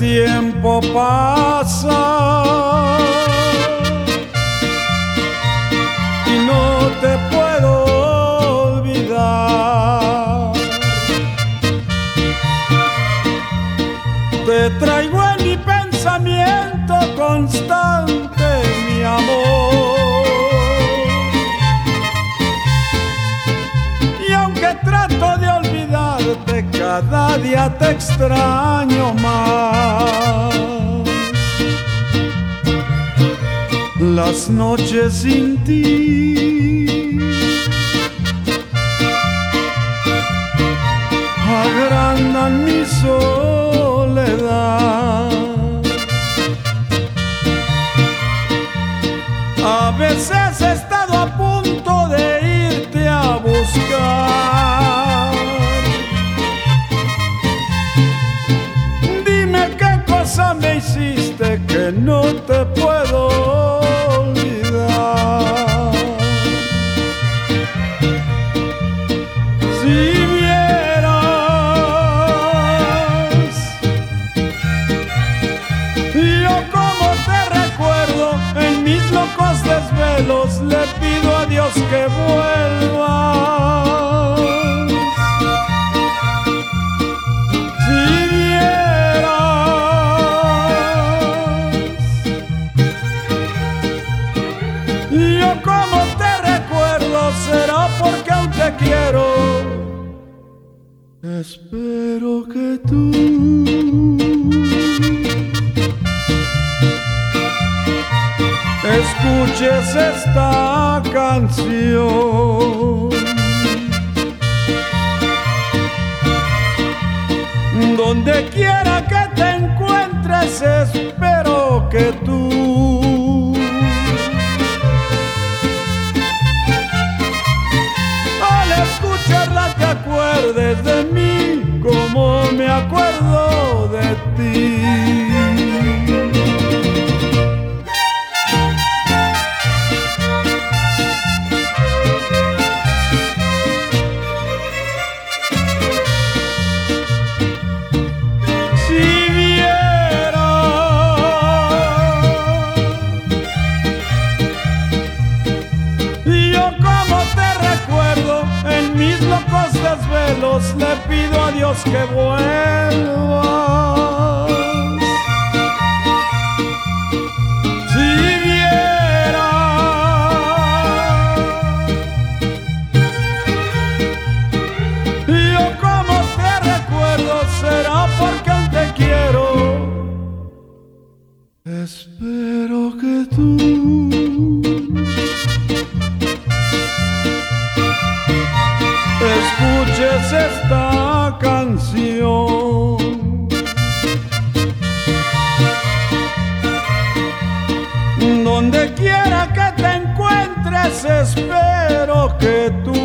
tiempo pasa y no te puedo olvidar. Te traigo en mi pensamiento constante, mi amor. Y aunque trato de olvidarte, cada día te extraño más. Las noches sin ti agrandan mi soledad. A veces he estado a punto de irte a buscar. Dime qué cosa me hiciste que no te puedo olvidar. Si vieras yo como te recuerdo en mis locos desvelos, le pido a Dios que vuelvas. Si vieras yo como te recuerdo, será porque aún te quiero. Espero que tú escuches esta canción, donde quiera que te encuentres, espero que tú al escucharla te acuerdes de mí como me acuerdo de ti. Locos desvelos, le pido a Dios que vuelvas. Si vieras yo como te recuerdo, será porque aún te quiero. Espero que tú escuches esta canción, donde quiera que te encuentres, espero que tú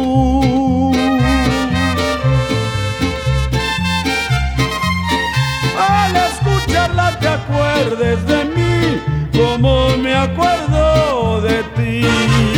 al escucharla te acuerdes de mí como me acuerdo de ti.